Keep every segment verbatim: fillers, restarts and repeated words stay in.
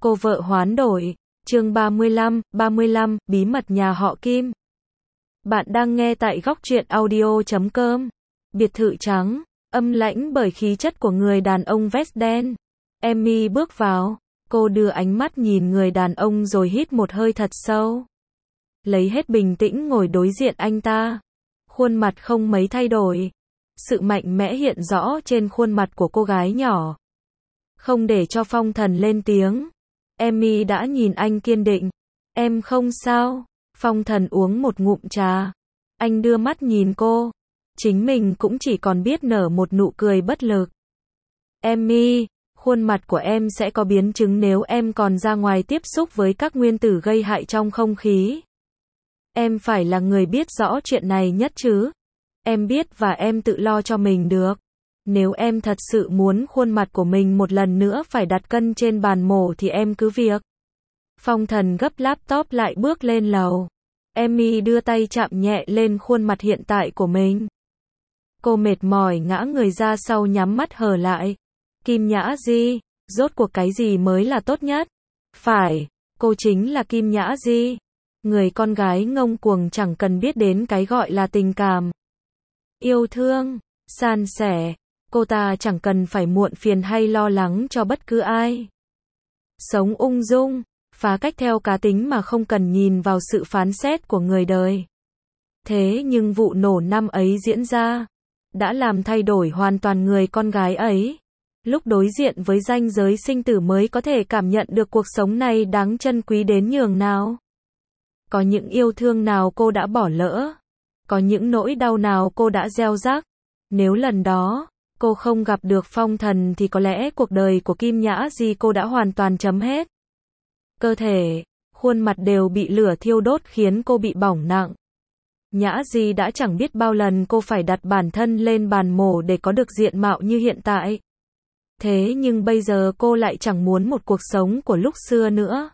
Cô vợ hoán đổi. Chương ba mươi lăm, ba mươi lăm, bí mật nhà họ Kim. Bạn đang nghe tại góc truyện audio chấm com. Biệt thự trắng, âm lãnh bởi khí chất của người đàn ông vest đen. Emmy bước vào, cô đưa ánh mắt nhìn người đàn ông rồi hít một hơi thật sâu. Lấy hết bình tĩnh ngồi đối diện anh ta. Khuôn mặt không mấy thay đổi. Sự mạnh mẽ hiện rõ trên khuôn mặt của cô gái nhỏ. Không để cho Phong Thần lên tiếng, Emmy đã nhìn anh kiên định. Em không sao. Phong Thần uống một ngụm trà. Anh đưa mắt nhìn cô. Chính mình cũng chỉ còn biết nở một nụ cười bất lực. Emmy, khuôn mặt của em sẽ có biến chứng nếu em còn ra ngoài tiếp xúc với các nguyên tử gây hại trong không khí. Em phải là người biết rõ chuyện này nhất chứ. Em biết và em tự lo cho mình được. Nếu em thật sự muốn khuôn mặt của mình một lần nữa phải đặt cân trên bàn mổ thì em cứ việc. Phong Thần gấp laptop lại bước lên lầu. Emmy đưa tay chạm nhẹ lên khuôn mặt hiện tại của mình. Cô mệt mỏi ngã người ra sau nhắm mắt hờ lại. Kim Nhã Di, rốt cuộc cái gì mới là tốt nhất? Phải, cô chính là Kim Nhã Di. Người con gái ngông cuồng chẳng cần biết đến cái gọi là tình cảm. Yêu thương, san sẻ. Cô ta chẳng cần phải muộn phiền hay lo lắng cho bất cứ ai. Sống ung dung, phá cách theo cá tính mà không cần nhìn vào sự phán xét của người đời. Thế nhưng vụ nổ năm ấy diễn ra, đã làm thay đổi hoàn toàn người con gái ấy. Lúc đối diện với ranh giới sinh tử mới có thể cảm nhận được cuộc sống này đáng trân quý đến nhường nào. Có những yêu thương nào cô đã bỏ lỡ. Có những nỗi đau nào cô đã gieo rắc. Nếu lần đó cô không gặp được Phong Thần thì có lẽ cuộc đời của Kim Nhã Di cô đã hoàn toàn chấm hết. Cơ thể, khuôn mặt đều bị lửa thiêu đốt khiến cô bị bỏng nặng. Nhã Di đã chẳng biết bao lần cô phải đặt bản thân lên bàn mổ để có được diện mạo như hiện tại. Thế nhưng bây giờ cô lại chẳng muốn một cuộc sống của lúc xưa nữa.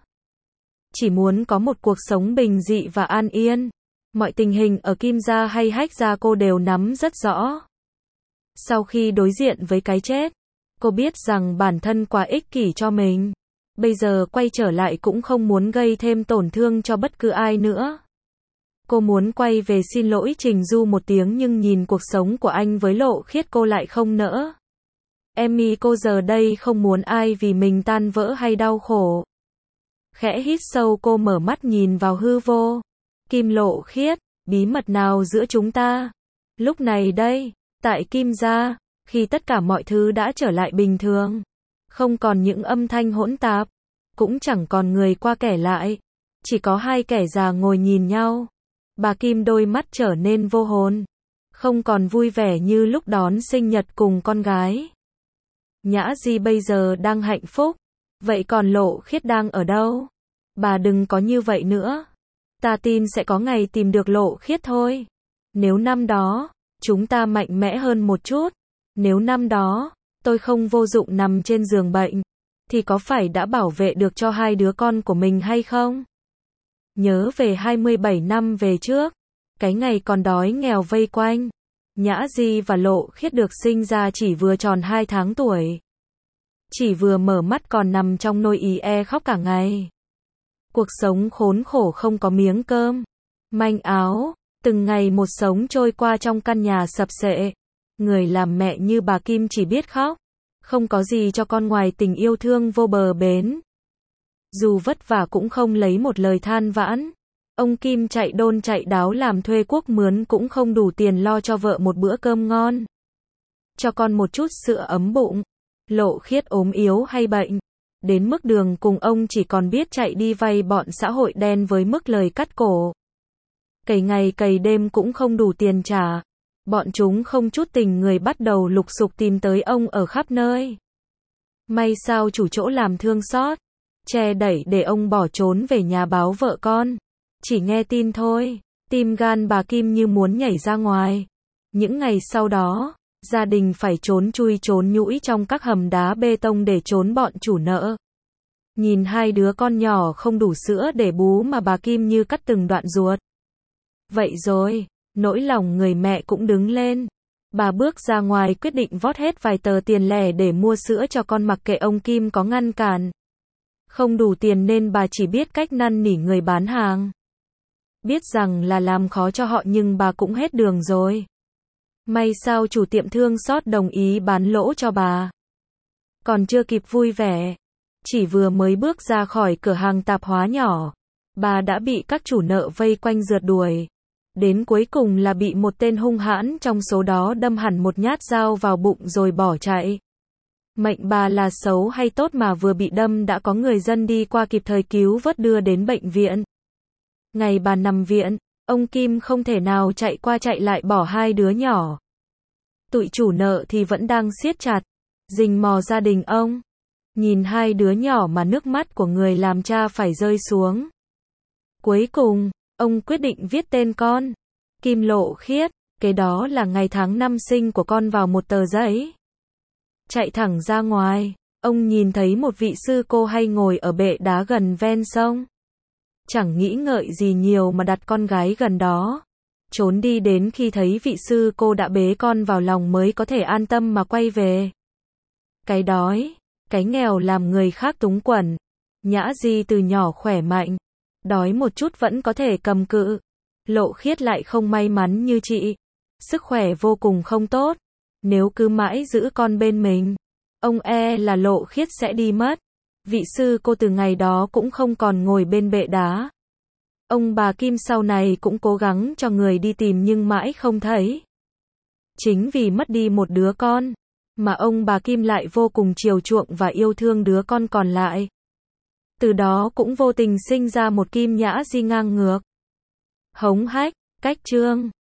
Chỉ muốn có một cuộc sống bình dị và an yên. Mọi tình hình ở Kim gia hay Hách gia cô đều nắm rất rõ. Sau khi đối diện với cái chết, cô biết rằng bản thân quá ích kỷ cho mình. Bây giờ quay trở lại cũng không muốn gây thêm tổn thương cho bất cứ ai nữa. Cô muốn quay về xin lỗi Trình Du một tiếng nhưng nhìn cuộc sống của anh với Lộ Khiết cô lại không nỡ. Emmy cô giờ đây không muốn ai vì mình tan vỡ hay đau khổ. Khẽ hít sâu cô mở mắt nhìn vào hư vô. Kim Lộ Khiết, bí mật nào giữa chúng ta? Lúc này đây, tại Kim gia, khi tất cả mọi thứ đã trở lại bình thường, không còn những âm thanh hỗn tạp, cũng chẳng còn người qua kẻ lại, chỉ có hai kẻ già ngồi nhìn nhau. Bà Kim đôi mắt trở nên vô hồn, không còn vui vẻ như lúc đón sinh nhật cùng con gái. Nhã Di bây giờ đang hạnh phúc, vậy còn Lộ Khiết đang ở đâu? Bà đừng có như vậy nữa. Ta tin sẽ có ngày tìm được Lộ Khiết thôi. Nếu năm đó chúng ta mạnh mẽ hơn một chút, nếu năm đó tôi không vô dụng nằm trên giường bệnh, thì có phải đã bảo vệ được cho hai đứa con của mình hay không? Nhớ về hai mươi bảy năm về trước, cái ngày còn đói nghèo vây quanh, Nhã Di và Lộ Khiết được sinh ra chỉ vừa tròn hai tháng tuổi. Chỉ vừa mở mắt còn nằm trong nôi y e khóc cả ngày. Cuộc sống khốn khổ không có miếng cơm, manh áo, từng ngày một sống trôi qua trong căn nhà sập xệ. Người làm mẹ như bà Kim chỉ biết khóc, không có gì cho con ngoài tình yêu thương vô bờ bến. Dù vất vả cũng không lấy một lời than vãn. Ông Kim chạy đôn chạy đáo làm thuê quốc mướn cũng không đủ tiền lo cho vợ một bữa cơm ngon, cho con một chút sữa ấm bụng. Lộ Khiết ốm yếu hay bệnh, đến mức đường cùng ông chỉ còn biết chạy đi vay bọn xã hội đen với mức lời cắt cổ. Cày ngày cày đêm cũng không đủ tiền trả. Bọn chúng không chút tình người bắt đầu lục sục tìm tới ông ở khắp nơi. May sao chủ chỗ làm thương xót, che đẩy để ông bỏ trốn về nhà báo vợ con. Chỉ nghe tin thôi, tim gan bà Kim như muốn nhảy ra ngoài. Những ngày sau đó, gia đình phải trốn chui trốn nhũi trong các hầm đá bê tông để trốn bọn chủ nợ. Nhìn hai đứa con nhỏ không đủ sữa để bú mà bà Kim như cắt từng đoạn ruột. Vậy rồi, nỗi lòng người mẹ cũng đứng lên. Bà bước ra ngoài quyết định vót hết vài tờ tiền lẻ để mua sữa cho con mặc kệ ông Kim có ngăn cản. Không đủ tiền nên bà chỉ biết cách năn nỉ người bán hàng. Biết rằng là làm khó cho họ nhưng bà cũng hết đường rồi. May sao chủ tiệm thương xót đồng ý bán lỗ cho bà. Còn chưa kịp vui vẻ, chỉ vừa mới bước ra khỏi cửa hàng tạp hóa nhỏ, bà đã bị các chủ nợ vây quanh rượt đuổi. Đến cuối cùng là bị một tên hung hãn trong số đó đâm hẳn một nhát dao vào bụng rồi bỏ chạy. Mệnh bà là xấu hay tốt mà vừa bị đâm đã có người dân đi qua kịp thời cứu vớt đưa đến bệnh viện. Ngày bà nằm viện, ông Kim không thể nào chạy qua chạy lại bỏ hai đứa nhỏ. Tụi chủ nợ thì vẫn đang siết chặt, rình mò gia đình ông. Nhìn hai đứa nhỏ mà nước mắt của người làm cha phải rơi xuống. Cuối cùng, ông quyết định viết tên con, Kim Lộ Khiết, kế đó là ngày tháng năm sinh của con vào một tờ giấy. Chạy thẳng ra ngoài, ông nhìn thấy một vị sư cô hay ngồi ở bệ đá gần ven sông. Chẳng nghĩ ngợi gì nhiều mà đặt con gái gần đó. Trốn đi đến khi thấy vị sư cô đã bế con vào lòng mới có thể an tâm mà quay về. Cái đói, cái nghèo làm người khác túng quẫn. Nhã Di từ nhỏ khỏe mạnh, đói một chút vẫn có thể cầm cự. Lộ Khiết lại không may mắn như chị. Sức khỏe vô cùng không tốt. Nếu cứ mãi giữ con bên mình, ông e là Lộ Khiết sẽ đi mất. Vị sư cô từ ngày đó cũng không còn ngồi bên bệ đá. Ông bà Kim sau này cũng cố gắng cho người đi tìm nhưng mãi không thấy. Chính vì mất đi một đứa con, mà ông bà Kim lại vô cùng chiều chuộng và yêu thương đứa con còn lại. Từ đó cũng vô tình sinh ra một Kim Nhã Di ngang ngược, hống hách, cách trương.